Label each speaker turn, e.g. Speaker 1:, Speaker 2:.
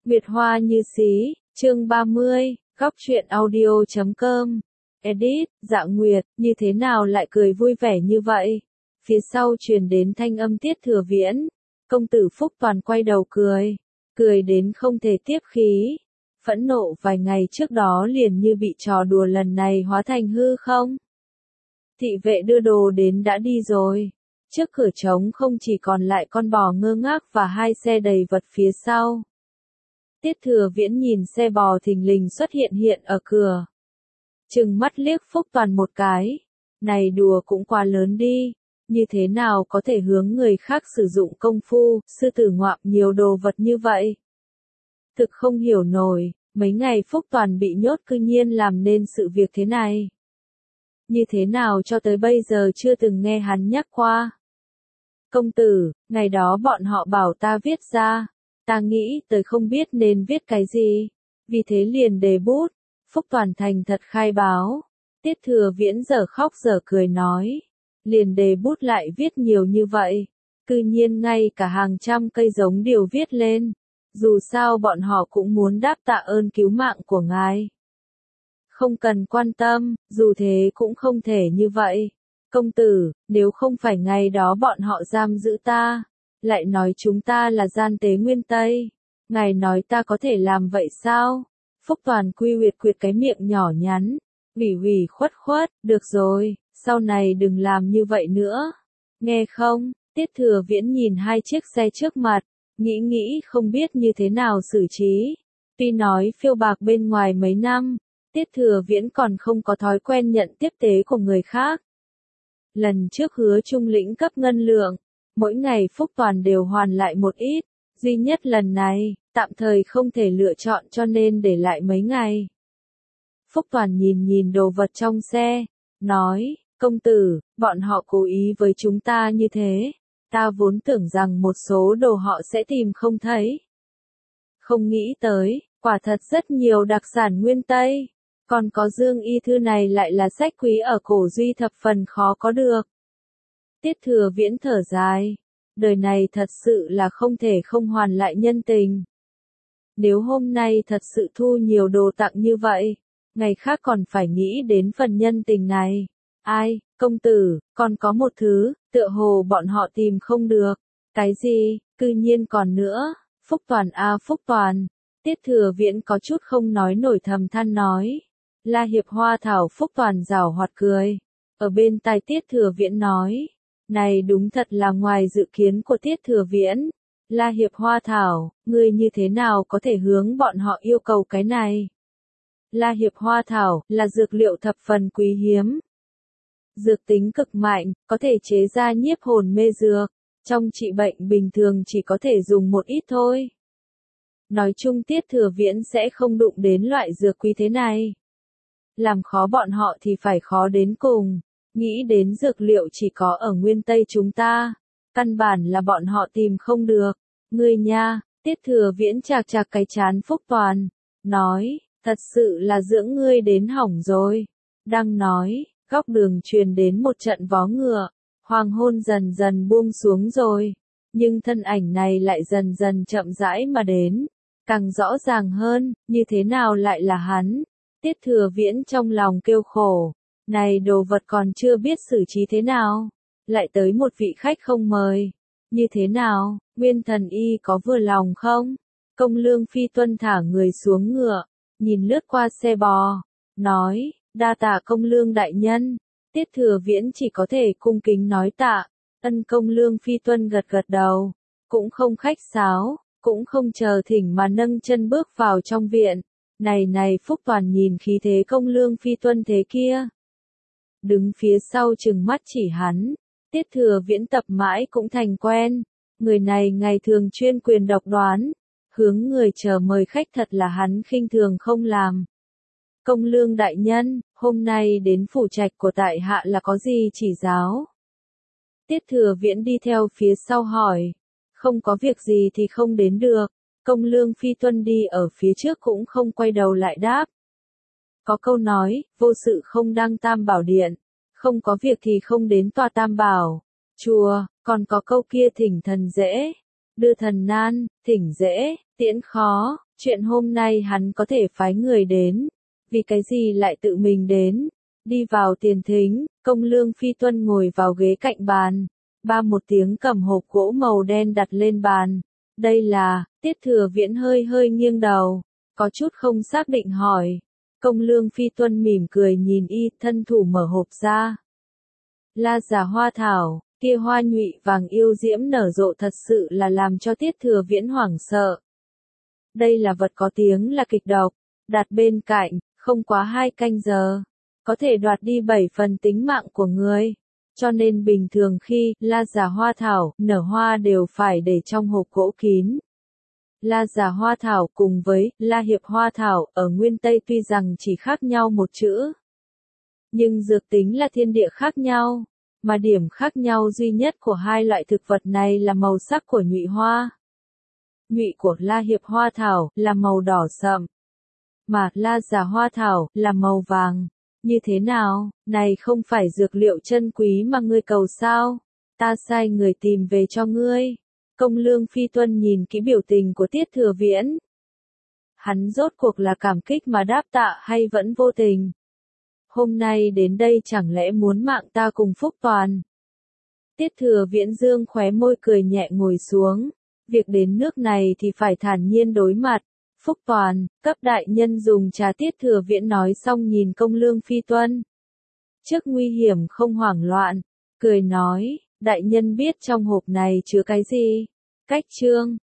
Speaker 1: Nguyệt Hoa như xí, chương 30, góc truyện audio.com. Edit, Dạ Nguyệt, như thế nào lại cười vui vẻ như vậy? Phía sau truyền đến thanh âm Tiết Thừa Viễn. Công tử Phúc Toàn quay đầu cười đến không thể tiếp khí. Phẫn nộ vài ngày trước đó liền như bị trò đùa lần này hóa thành hư không? Thị vệ đưa đồ đến đã đi rồi. Trước cửa trống không chỉ còn lại con bò ngơ ngác và hai xe đầy vật phía sau. Tiết Thừa Viễn nhìn xe bò thình lình xuất hiện ở cửa. Trừng mắt liếc Phúc Toàn một cái. Này đùa cũng quá lớn đi. Như thế nào có thể hướng người khác sử dụng công phu, sư tử ngoạm nhiều đồ vật như vậy? Thực không hiểu nổi, mấy ngày Phúc Toàn bị nhốt cư nhiên làm nên sự việc thế này. Như thế nào cho tới bây giờ chưa từng nghe hắn nhắc qua. Công tử, ngày đó bọn họ bảo ta viết ra. Ta nghĩ tới không biết nên viết cái gì. Vì thế liền đề bút. Phúc Toàn thành thật khai báo. Tiết Thừa Viễn dở khóc dở cười nói. Liền đề bút lại viết nhiều như vậy. Cư nhiên ngay cả hàng trăm cây giống đều viết lên. Dù sao bọn họ cũng muốn đáp tạ ơn cứu mạng của ngài. Không cần quan tâm, dù thế cũng không thể như vậy. Công tử, nếu không phải ngày đó bọn họ giam giữ ta, lại nói chúng ta là gian tế nguyên Tây. Ngài nói ta có thể làm vậy sao? Phúc Toàn quyệt cái miệng nhỏ nhắn. Ủy khuất, được rồi, sau này đừng làm như vậy nữa. Nghe không? Tiết Thừa Viễn nhìn hai chiếc xe trước mặt, nghĩ không biết như thế nào xử trí. Tuy nói phiêu bạc bên ngoài mấy năm, Tiết Thừa Viễn còn không có thói quen nhận tiếp tế của người khác. Lần trước hứa Trung lĩnh cấp ngân lượng, mỗi ngày Phúc Toàn đều hoàn lại một ít, duy nhất lần này, tạm thời không thể lựa chọn cho nên để lại mấy ngày. Phúc Toàn nhìn đồ vật trong xe, nói, công tử, bọn họ cố ý với chúng ta như thế, ta vốn tưởng rằng một số đồ họ sẽ tìm không thấy. Không nghĩ tới, quả thật rất nhiều đặc sản nguyên Tây, còn có Dương Y thư này lại là sách quý ở cổ duy thập phần khó có được. Tiết Thừa Viễn thở dài, đời này thật sự là không thể không hoàn lại nhân tình. Nếu hôm nay thật sự thu nhiều đồ tặng như vậy, ngày khác còn phải nghĩ đến phần nhân tình này. Ai, công tử, còn có một thứ, tựa hồ bọn họ tìm không được. Cái gì, cư nhiên còn nữa, Phúc Toàn Phúc Toàn. Tiết Thừa Viễn có chút không nói nổi thầm than nói. La Hiệp Hoa Thảo. Phúc Toàn giảo hoạt cười. Ở bên tai Tiết Thừa Viễn nói. Này đúng thật là ngoài dự kiến của Tiết Thừa Viễn. La Hiệp Hoa Thảo, ngươi như thế nào có thể hướng bọn họ yêu cầu cái này? La Hiệp Hoa Thảo là dược liệu thập phần quý hiếm. Dược tính cực mạnh, có thể chế ra nhiếp hồn mê dược. Trong trị bệnh bình thường chỉ có thể dùng một ít thôi. Nói chung Tiết Thừa Viễn sẽ không đụng đến loại dược quý thế này. Làm khó bọn họ thì phải khó đến cùng. Nghĩ đến dược liệu chỉ có ở nguyên Tây chúng ta. Căn bản là bọn họ tìm không được. Ngươi nha, Tiết Thừa Viễn chạc cái chán Phúc Toàn. Nói, thật sự là dưỡng ngươi đến hỏng rồi. Đang nói, góc đường truyền đến một trận vó ngựa. Hoàng hôn dần dần buông xuống rồi. Nhưng thân ảnh này lại dần dần chậm rãi mà đến. Càng rõ ràng hơn, như thế nào lại là hắn. Tiết Thừa Viễn trong lòng kêu khổ. Này đồ vật còn chưa biết xử trí thế nào. Lại tới một vị khách không mời. Như thế nào, Nguyên Thần Y có vừa lòng không? Công Lương Phi tuân thả người xuống ngựa. Nhìn lướt qua xe bò. Nói, đa tạ Công Lương đại nhân. Tiết Thừa Viễn chỉ có thể cung kính nói tạ. Ân Công Lương Phi tuân gật đầu. Cũng không khách sáo. Cũng không chờ thỉnh mà nâng chân bước vào trong viện. Này Phúc Toàn nhìn khí thế Công Lương Phi tuân thế kia. Đứng phía sau chừng mắt chỉ hắn. Tiết Thừa Viễn tập mãi cũng thành quen. Người này ngày thường chuyên quyền độc đoán. Hướng người chờ mời khách thật là hắn khinh thường không làm. Công Lương đại nhân, hôm nay đến phủ trạch của tại hạ là có gì chỉ giáo? Tiết Thừa Viễn đi theo phía sau hỏi. Không có việc gì thì không đến được. Công Lương Phi tuân đi ở phía trước cũng không quay đầu lại đáp. Có câu nói, vô sự không đăng Tam Bảo Điện. Không có việc thì không đến tòa Tam Bảo. Chùa, còn có câu kia thỉnh thần dễ. Đưa thần nan, thỉnh dễ, tiễn khó. Chuyện hôm nay hắn có thể phái người đến, vì cái gì lại tự mình đến? Đi vào tiền thính, Công Lương Phi Tuân ngồi vào ghế cạnh bàn, ba một tiếng cầm hộp gỗ màu đen đặt lên bàn. Đây là, Tiết Thừa Viễn hơi hơi nghiêng đầu, có chút không xác định hỏi. Công Lương Phi Tuân mỉm cười nhìn y, thân thủ mở hộp ra. La già hoa thảo, kia hoa nhụy vàng yêu diễm nở rộ thật sự là làm cho Tiết Thừa Viễn hoảng sợ. Đây là vật có tiếng là kịch độc, đặt bên cạnh, không quá 2 canh giờ, có thể đoạt đi 7 phần tính mạng của người. Cho nên bình thường khi la già hoa thảo nở hoa đều phải để trong hộp gỗ kín. La già hoa thảo cùng với la hiệp hoa thảo ở nguyên Tây tuy rằng chỉ khác nhau một chữ, nhưng dược tính là thiên địa khác nhau, mà điểm khác nhau duy nhất của hai loại thực vật này là màu sắc của nhụy hoa. Nhụy của la hiệp hoa thảo là màu đỏ sậm, mà la già hoa thảo là màu vàng. Như thế nào, này không phải dược liệu chân quý mà ngươi cầu sao? Ta sai người tìm về cho ngươi. Công Lương Phi Tuân nhìn kỹ biểu tình của Tiết Thừa Viễn. Hắn rốt cuộc là cảm kích mà đáp tạ hay vẫn vô tình? Hôm nay đến đây chẳng lẽ muốn mạng ta cùng Phúc Toàn? Tiết Thừa Viễn dương khóe môi cười nhẹ ngồi xuống. Việc đến nước này thì phải thản nhiên đối mặt. Phúc Toàn, cấp đại nhân dùng trà. Tiết Thừa Viễn nói xong nhìn Công Lương Phi Tuân. Trước nguy hiểm không hoảng loạn, cười nói, đại nhân biết trong hộp này chứa cái gì? Cách chương